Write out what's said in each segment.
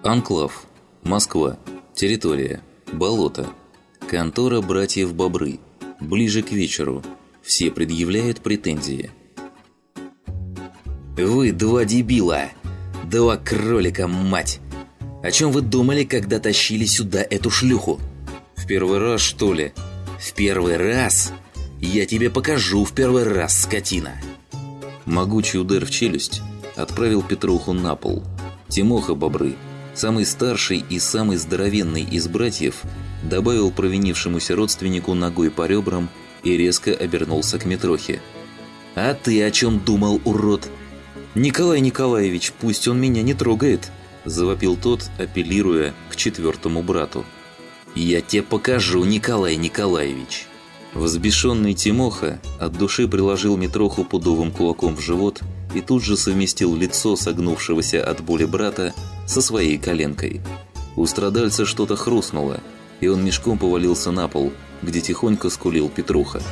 Анклав. Москва. Территория. Болото. Контора братьев Бобры. Ближе к вечеру. Все предъявляют претензии. Вы два дебила! Два кролика, мать! О чем вы думали, когда тащили сюда эту шлюху? В первый раз, что ли? В первый раз? Я тебе покажу в первый раз, скотина! Могучий удар в челюсть отправил Петруху на пол. Тимоха Бобры, самый старший и самый здоровенный из братьев, добавил провинившемуся родственнику ногой по ребрам и резко обернулся к Митрохе. «А ты о чем думал, урод?» «Николай Николаевич, пусть он меня не трогает!» – завопил тот, апеллируя к четвертому брату. «Я тебе покажу, Николай Николаевич!» Взбешенный Тимоха от души приложил Митроху пудовым кулаком в живот и тут же совместил лицо согнувшегося от боли брата со своей коленкой. У страдальца что-то хрустнуло, и он мешком повалился на пол, где тихонько скулил Петруха.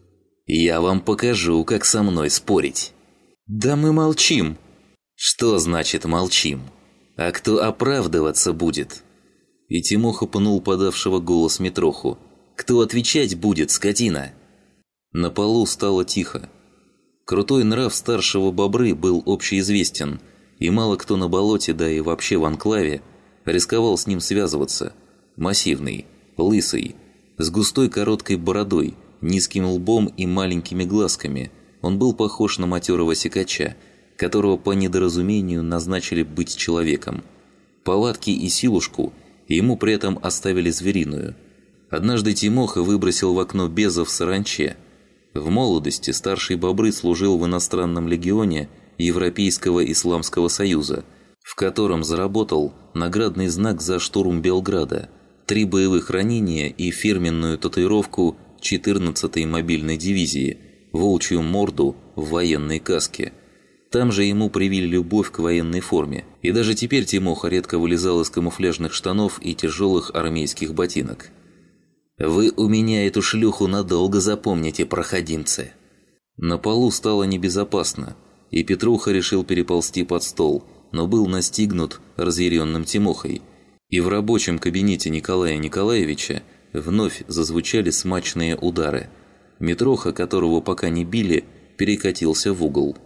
«Я вам покажу, как со мной спорить!» «Да мы молчим!» «Что значит молчим? А кто оправдываться будет?» И Тимоха пнул подавшего голос Митроху. «Кто отвечать будет, скотина?» На полу стало тихо. Крутой нрав старшего Бобры был общеизвестен, и мало кто на болоте, да и вообще в анклаве, рисковал с ним связываться. Массивный, лысый, с густой короткой бородой, низким лбом и маленькими глазками, он был похож на матерого сикача, которого по недоразумению назначили быть человеком. Повадки и силушку ему при этом оставили звериную. Однажды Тимоха выбросил в окно беза в саранче. В молодости старший Бобры служил в иностранном легионе Европейского Исламского Союза, в котором заработал наградный знак за штурм Белграда, 3 боевых ранения и фирменную татуировку 14-й мобильной дивизии, волчью морду в военной каске. Там же ему привили любовь к военной форме, и даже теперь Тимоха редко вылезал из камуфляжных штанов и тяжелых армейских ботинок. «Вы у меня эту шлюху надолго запомните, проходимцы!» На полу стало небезопасно, и Петруха решил переползти под стол, но был настигнут разъяренным Тимохой. И в рабочем кабинете Николая Николаевича вновь зазвучали смачные удары. Митроха, которого пока не били, перекатился в угол.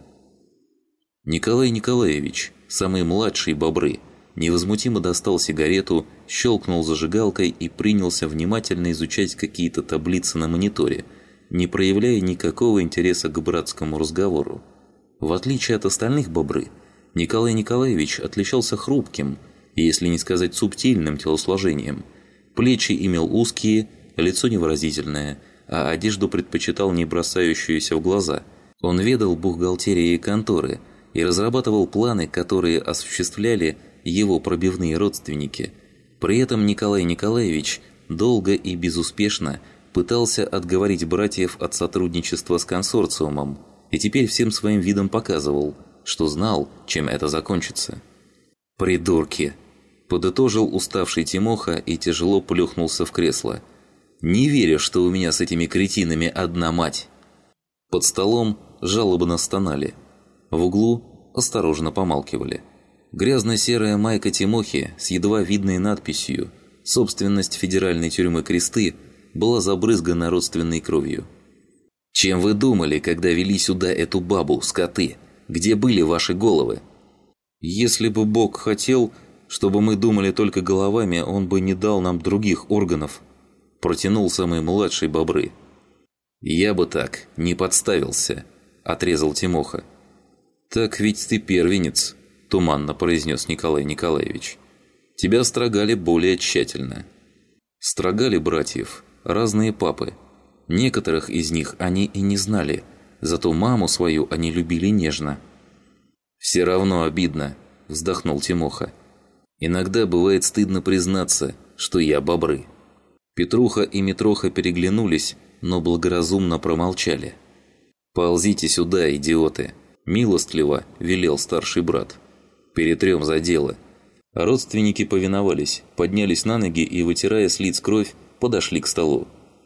Николай Николаевич, самый младший Бобры, невозмутимо достал сигарету, щелкнул зажигалкой и принялся внимательно изучать какие-то таблицы на мониторе, не проявляя никакого интереса к братскому разговору. В отличие от остальных Бобры, Николай Николаевич отличался хрупким, если не сказать субтильным телосложением. Плечи имел узкие, лицо невыразительное, а одежду предпочитал не бросающуюся в глаза. Он ведал бухгалтерией конторы и разрабатывал планы, которые осуществляли его пробивные родственники. При этом Николай Николаевич долго и безуспешно пытался отговорить братьев от сотрудничества с консорциумом и теперь всем своим видом показывал, что знал, чем это закончится. «Придурки!» – подытожил уставший Тимоха и тяжело плюхнулся в кресло. «Не верю, что у меня с этими кретинами одна мать!» Под столом жалобно стонали. В углу осторожно помалкивали. Грязно-серая майка Тимохи с едва видной надписью «Собственность федеральной тюрьмы Кресты» была забрызгана родственной кровью. «Чем вы думали, когда вели сюда эту бабу, скоты? Где были ваши головы?» «Если бы Бог хотел, чтобы мы думали только головами, он бы не дал нам других органов», – протянул самый младший Бобры. «Я бы так не подставился», – отрезал Тимоха. «Так ведь ты первенец», – туманно произнес Николай Николаевич. «Тебя строгали более тщательно». Строгали братьев разные папы. Некоторых из них они и не знали, зато маму свою они любили нежно. «Все равно обидно», – вздохнул Тимоха. «Иногда бывает стыдно признаться, что я Бобры». Петруха и Митроха переглянулись, но благоразумно промолчали. «Ползите сюда, идиоты!» – милостливо велел старший брат. «Перетрем за дело». Родственники повиновались, поднялись на ноги и, вытирая с лиц кровь, подошли к столу.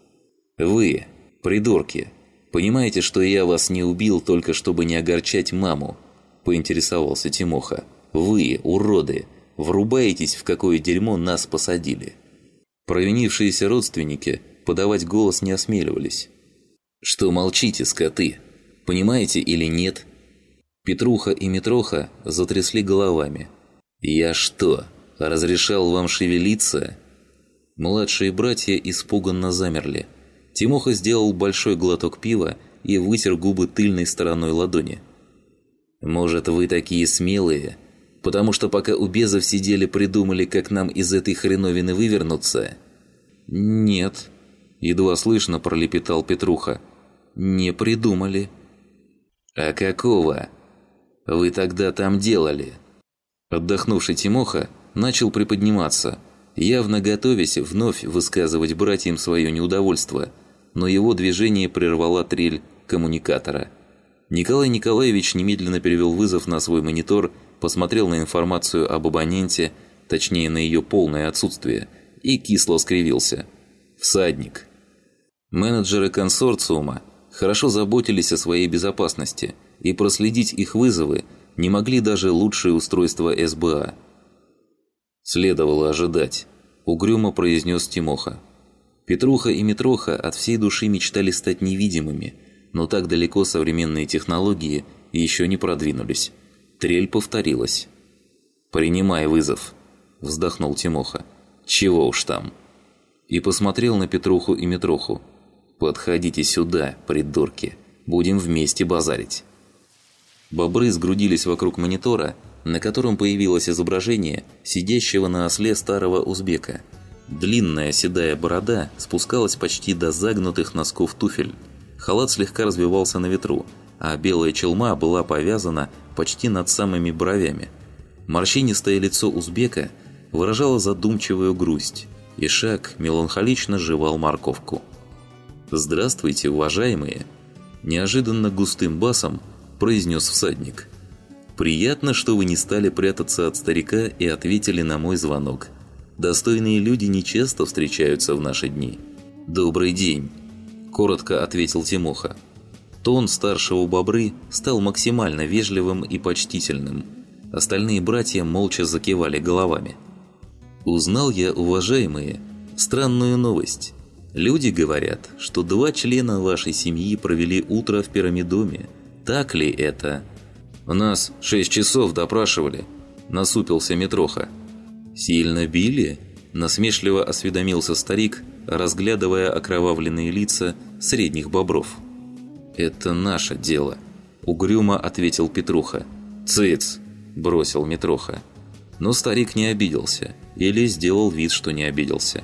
«Вы, придурки, понимаете, что я вас не убил только чтобы не огорчать маму?» – поинтересовался Тимоха. «Вы, уроды, врубаетесь, в какое дерьмо нас посадили». Провинившиеся родственники подавать голос не осмеливались. «Что молчите, скоты? Понимаете или нет?» Петруха и Митроха затрясли головами. «Я что, разрешал вам шевелиться?» Младшие братья испуганно замерли. Тимоха сделал большой глоток пива и вытер губы тыльной стороной ладони. «Может, вы такие смелые? Потому что пока у безов сидели, придумали, как нам из этой хреновины вывернуться?» «Нет», – едва слышно пролепетал Петруха. «Не придумали». «А какого вы тогда там делали?» Отдохнувший Тимоха начал приподниматься, явно готовясь вновь высказывать братьям свое неудовольство, но его движение прервала трель коммуникатора. Николай Николаевич немедленно перевел вызов на свой монитор, посмотрел на информацию об абоненте, точнее на ее полное отсутствие, и кисло скривился. «Всадник». Менеджеры консорциума хорошо заботились о своей безопасности, и проследить их вызовы не могли даже лучшие устройства СБА. «Следовало ожидать», – угрюмо произнес Тимоха. Петруха и Митроха от всей души мечтали стать невидимыми, но так далеко современные технологии еще не продвинулись. Трель повторилась. «Принимай вызов», – вздохнул Тимоха. «Чего уж там». И посмотрел на Петруху и Митроху. «Подходите сюда, придурки, будем вместе базарить». Бобры сгрудились вокруг монитора, на котором появилось изображение сидящего на осле старого узбека. Длинная седая борода спускалась почти до загнутых носков туфель. Халат слегка развивался на ветру, а белая челма была повязана почти над самыми бровями. Морщинистое лицо узбека выражало задумчивую грусть, и Шак меланхолично жевал морковку. «Здравствуйте, уважаемые!» – неожиданно густым басом произнес всадник. «Приятно, что вы не стали прятаться от старика и ответили на мой звонок. Достойные люди нечасто встречаются в наши дни». «Добрый день», – коротко ответил Тимоха. Тон старшего Бобры стал максимально вежливым и почтительным. Остальные братья молча закивали головами. «Узнал я, уважаемые, странную новость. Люди говорят, что 2 члена вашей семьи провели утро в пирамидоме. Так ли это?» «Нас 6 часов допрашивали», – насупился Митроха. «Сильно били?» – насмешливо осведомился старик, разглядывая окровавленные лица средних бобров. «Это наше дело», – угрюмо ответил Петруха. «Цыц!» – бросил Митроха. Но старик не обиделся, или сделал вид, что не обиделся.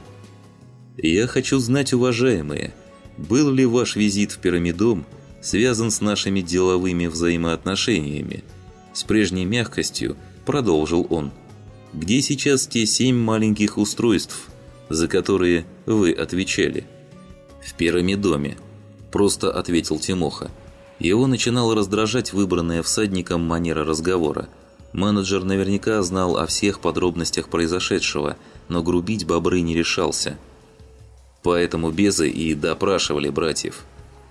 «Я хочу знать, уважаемые, был ли ваш визит в пирамидом связан с нашими деловыми взаимоотношениями?» С прежней мягкостью продолжил он. «Где сейчас те 7 маленьких устройств, за которые вы отвечали?» «В пирамидоме», – просто ответил Тимоха. Его начинала раздражать выбранная всадником манера разговора. Менеджер наверняка знал о всех подробностях произошедшего, но грубить бобры не решался. Поэтому безы и допрашивали братьев.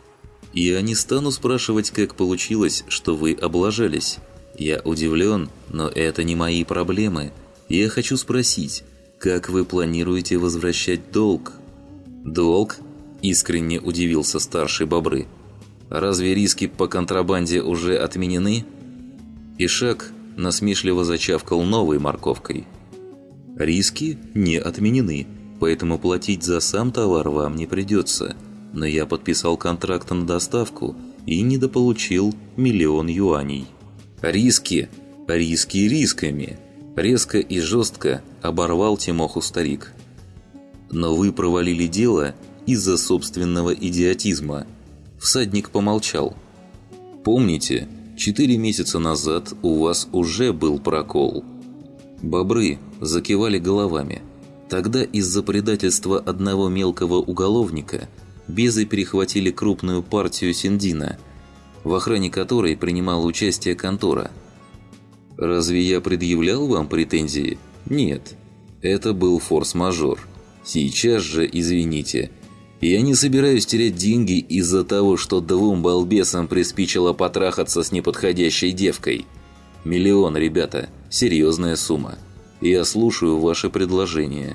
«Я не стану спрашивать, как получилось, что вы облажались. Я удивлен, но это не мои проблемы. Я хочу спросить, как вы планируете возвращать долг?» «Долг?» – искренне удивился старший Бобры. «Разве риски по контрабанде уже отменены?» Ишак насмешливо зачавкал новой морковкой. «Риски не отменены, поэтому платить за сам товар вам не придется. Но я подписал контракт на доставку и недополучил 1 000 000 юаней». «Риски! Риски рисками!» – резко и жестко оборвал Тимоху старик. «Но вы провалили дело из-за собственного идиотизма». Всадник помолчал. «Помните, 4 месяца назад у вас уже был прокол?» Бобры закивали головами. Тогда из-за предательства одного мелкого уголовника безы перехватили крупную партию синдина, в охране которой принимала участие контора. «Разве я предъявлял вам претензии? Нет. Это был форс-мажор. Сейчас же, извините, я не собираюсь терять деньги из-за того, что 2 балбесам приспичило потрахаться с неподходящей девкой. 1 000 000, ребята, серьезная сумма. Я слушаю ваше предложение».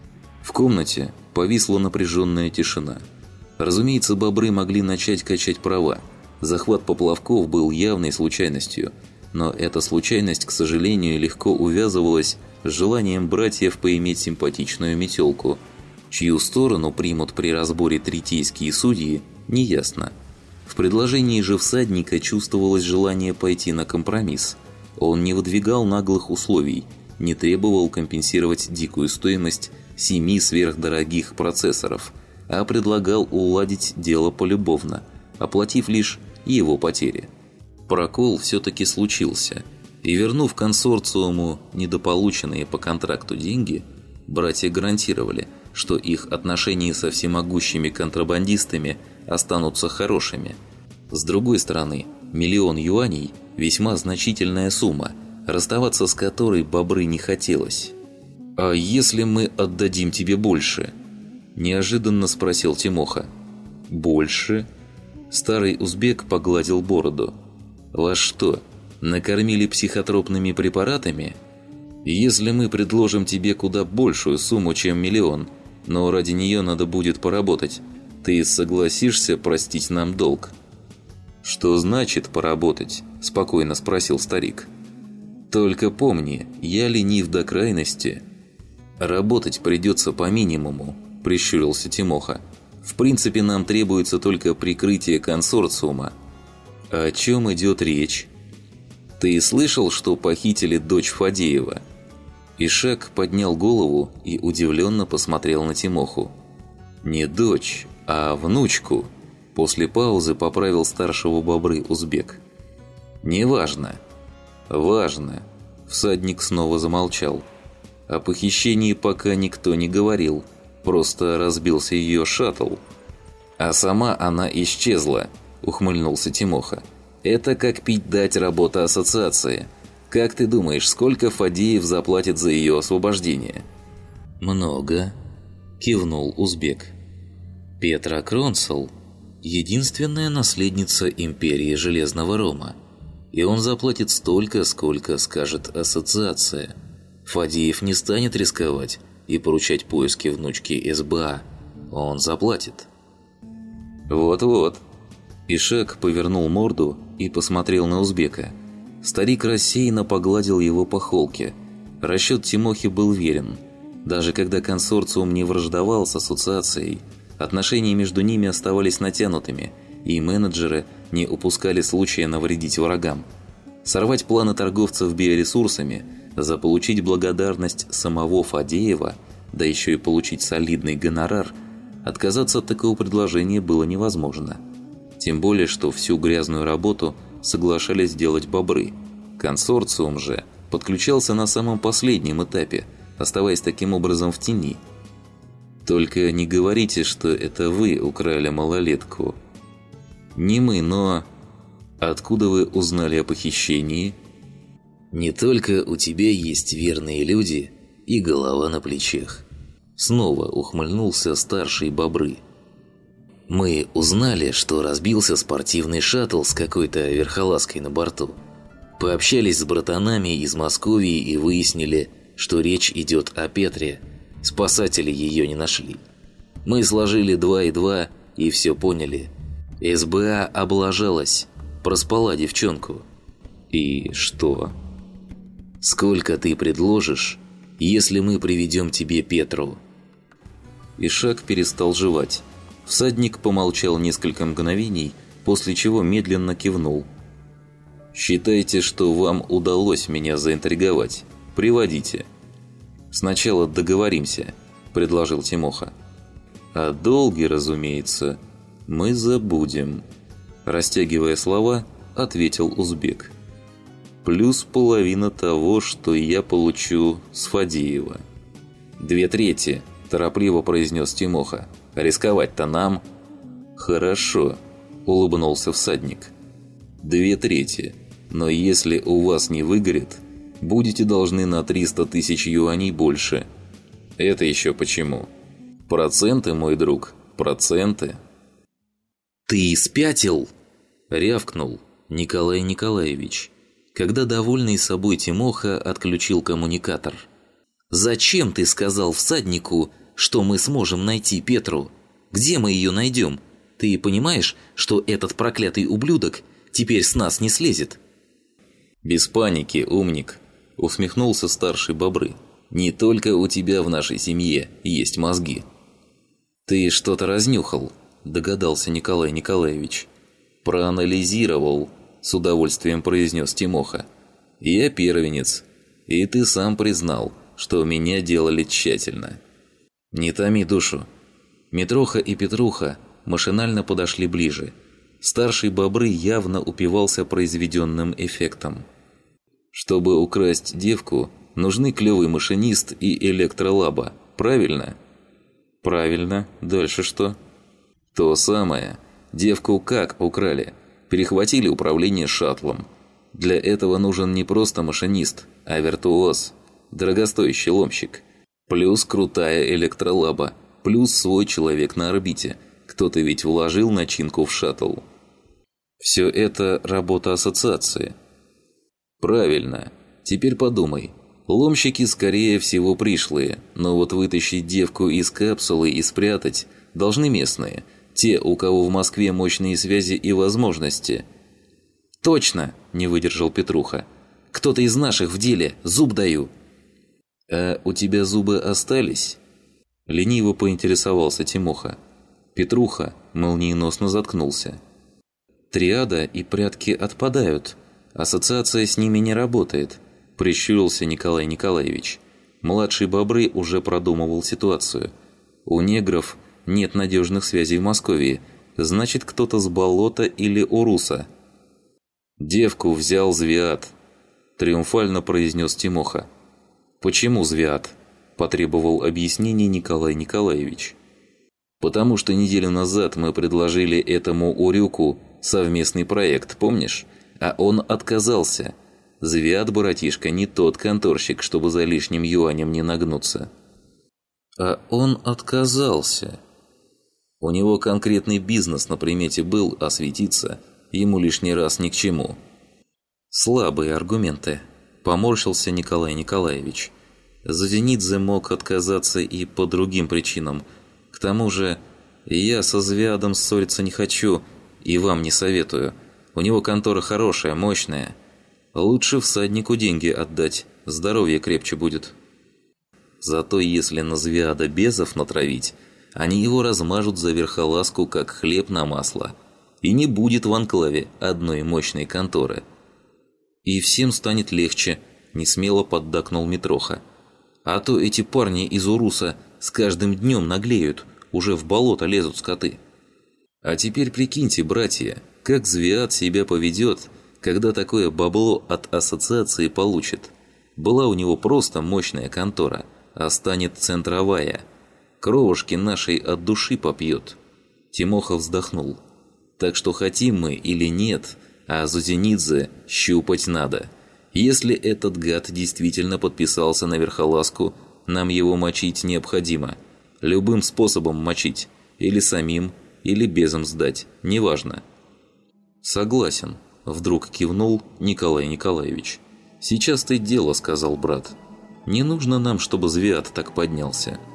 В комнате повисла напряженная тишина. Разумеется, бобры могли начать качать права. Захват поплавков был явной случайностью, но эта случайность, к сожалению, легко увязывалась с желанием братьев поиметь симпатичную метелку. Чью сторону примут при разборе третейские судьи, неясно. В предложении же всадника чувствовалось желание пойти на компромисс. Он не выдвигал наглых условий, не требовал компенсировать дикую стоимость 7 сверхдорогих процессоров, а предлагал уладить дело полюбовно, оплатив лишь его потери. Прокол все-таки случился, и вернув консорциуму недополученные по контракту деньги, братья гарантировали, что их отношения со всемогущими контрабандистами останутся хорошими. С другой стороны, 1 000 000 юаней – весьма значительная сумма, расставаться с которой бобры не хотелось. «А если мы отдадим тебе больше?» – неожиданно спросил Тимоха. «Больше?» Старый узбек погладил бороду. «Вас что, накормили психотропными препаратами? Если мы предложим тебе куда большую сумму, чем 1 000 000, но ради нее надо будет поработать, ты согласишься простить нам долг?» «Что значит поработать?» – спокойно спросил старик. «Только помни, я ленив до крайности». «Работать придется по минимуму», – прищурился Тимоха. «В принципе, нам требуется только прикрытие консорциума». «О чем идет речь?» «Ты слышал, что похитили дочь Фадеева?» Ишак поднял голову и удивленно посмотрел на Тимоху. «Не дочь, а внучку», – после паузы поправил старшего бобры узбек. «Неважно». «Важно», – всадник снова замолчал. «О похищении пока никто не говорил, просто разбился ее шаттл». «А сама она исчезла», – ухмыльнулся Тимоха. «Это как пить дать работа ассоциации. Как ты думаешь, сколько Фадеев заплатит за ее освобождение?» «Много», – кивнул узбек. «Петра Кронсел – единственная наследница империи Железного Рома, и он заплатит столько, сколько скажет ассоциация. Фадеев не станет рисковать и поручать поиски внучки СБА. Он заплатит». «Вот-вот». Ишак повернул морду и посмотрел на узбека. Старик рассеянно погладил его по холке. Расчет Тимохи был верен. Даже когда консорциум не враждовал с ассоциацией, отношения между ними оставались натянутыми, и менеджеры не упускали случая навредить врагам. Сорвать планы торговцев биоресурсами, заполучить благодарность самого Фадеева, да еще и получить солидный гонорар, отказаться от такого предложения было невозможно. Тем более, что всю грязную работу соглашались делать бобры. Консорциум же подключался на самом последнем этапе, оставаясь таким образом в тени. «Только не говорите, что это вы украли малолетку». «Не мы, но...» «Откуда вы узнали о похищении?» «Не только у тебя есть верные люди и голова на плечах». Снова ухмыльнулся старший бобры. «Мы узнали, что разбился спортивный шаттл с какой-то верхолазкой на борту. Пообщались с братанами из Московии и выяснили, что речь идет о Петре. Спасатели ее не нашли. Мы сложили 2 и 2 и все поняли. СБА облажалась, проспала девчонку». «И что?» «Сколько ты предложишь, если мы приведем тебе Петру?» Ишак перестал жевать. Всадник помолчал несколько мгновений, после чего медленно кивнул. «Считайте, что вам удалось меня заинтриговать. Приводите». «Сначала договоримся», – предложил Тимоха. «О долге, разумеется, мы забудем», – растягивая слова, ответил узбек. «Плюс половина того, что я получу с Фадеева». 2/3, торопливо произнес Тимоха. «Рисковать-то нам». «Хорошо», – улыбнулся всадник. 2/3, но если у вас не выгорит, будете должны на 300 000 юаней больше». «Это еще почему?» «Проценты, мой друг, проценты». «Ты спятил?» – рявкнул Николай Николаевич, когда довольный собой Тимоха отключил коммуникатор. «Зачем ты сказал всаднику, что мы сможем найти Петру? Где мы ее найдем? Ты понимаешь, что этот проклятый ублюдок теперь с нас не слезет?» «Без паники, умник», – усмехнулся старший Бобры. «Не только у тебя в нашей семье есть мозги». «Ты что-то разнюхал», – догадался Николай Николаевич. «Проанализировал», – с удовольствием произнес Тимоха. «Я первенец, и ты сам признал, что меня делали тщательно». «Не томи душу». Митроха и Петруха машинально подошли ближе. Старший Бобры явно упивался произведенным эффектом. «Чтобы украсть девку, нужны клёвый машинист и электролаба, правильно?» «Правильно. Дальше что?» «То самое. Девку как украли? Перехватили управление шаттлом. Для этого нужен не просто машинист, а виртуоз, дорогостоящий ломщик. Плюс крутая электролаба, плюс свой человек на орбите. Кто-то ведь вложил начинку в шаттл». «Все это работа ассоциации». «Правильно. Теперь подумай. Ломщики, скорее всего, пришлые, но вот вытащить девку из капсулы и спрятать должны местные, те, у кого в Москве мощные связи и возможности». «Точно!» – не выдержал Петруха. «Кто-то из наших в деле, зуб даю». «А у тебя зубы остались?» – лениво поинтересовался Тимоха. Петруха молниеносно заткнулся. «Триада и прятки отпадают. Ассоциация с ними не работает», – прищурился Николай Николаевич. Младший Бобры уже продумывал ситуацию. «У негров нет надежных связей в Москве. Значит, кто-то с болота или Уруса». «Девку взял Звиат», – триумфально произнес Тимоха. «Почему Звиат?» – потребовал объяснений Николай Николаевич. «Потому что неделю назад мы предложили этому урюку совместный проект, помнишь? А он отказался. Звиат, братишка, не тот конторщик, чтобы за лишним юанем не нагнуться». «А он отказался?» «У него конкретный бизнес на примете был, а светиться ему лишний раз ни к чему». «Слабые аргументы», – поморщился Николай Николаевич. «Зоденидзе мог отказаться и по другим причинам. К тому же, я со Звиадом ссориться не хочу и вам не советую. У него контора хорошая, мощная. Лучше всаднику деньги отдать, здоровье крепче будет». «Зато если на Звиада безов натравить, они его размажут за верхолазку, как хлеб на масло. И не будет в анклаве одной мощной конторы». «И всем станет легче», – несмело поддакнул Митроха. «А то эти парни из Уруса с каждым днем наглеют, уже в болото лезут скоты». «А теперь прикиньте, братья, как Звиад себя поведет, когда такое бабло от ассоциации получит. Была у него просто мощная контора, а станет центровая. Кровушки нашей от души попьет». Тимоха вздохнул. «Так что хотим мы или нет, а Зоденидзе щупать надо. Если этот гад действительно подписался на верхолазку, нам его мочить необходимо. Любым способом мочить. Или самим, или безом сдать, неважно». «Согласен», – вдруг кивнул Николай Николаевич. «Сейчас ты дело», – сказал брат. «Не нужно нам, чтобы Звиад так поднялся».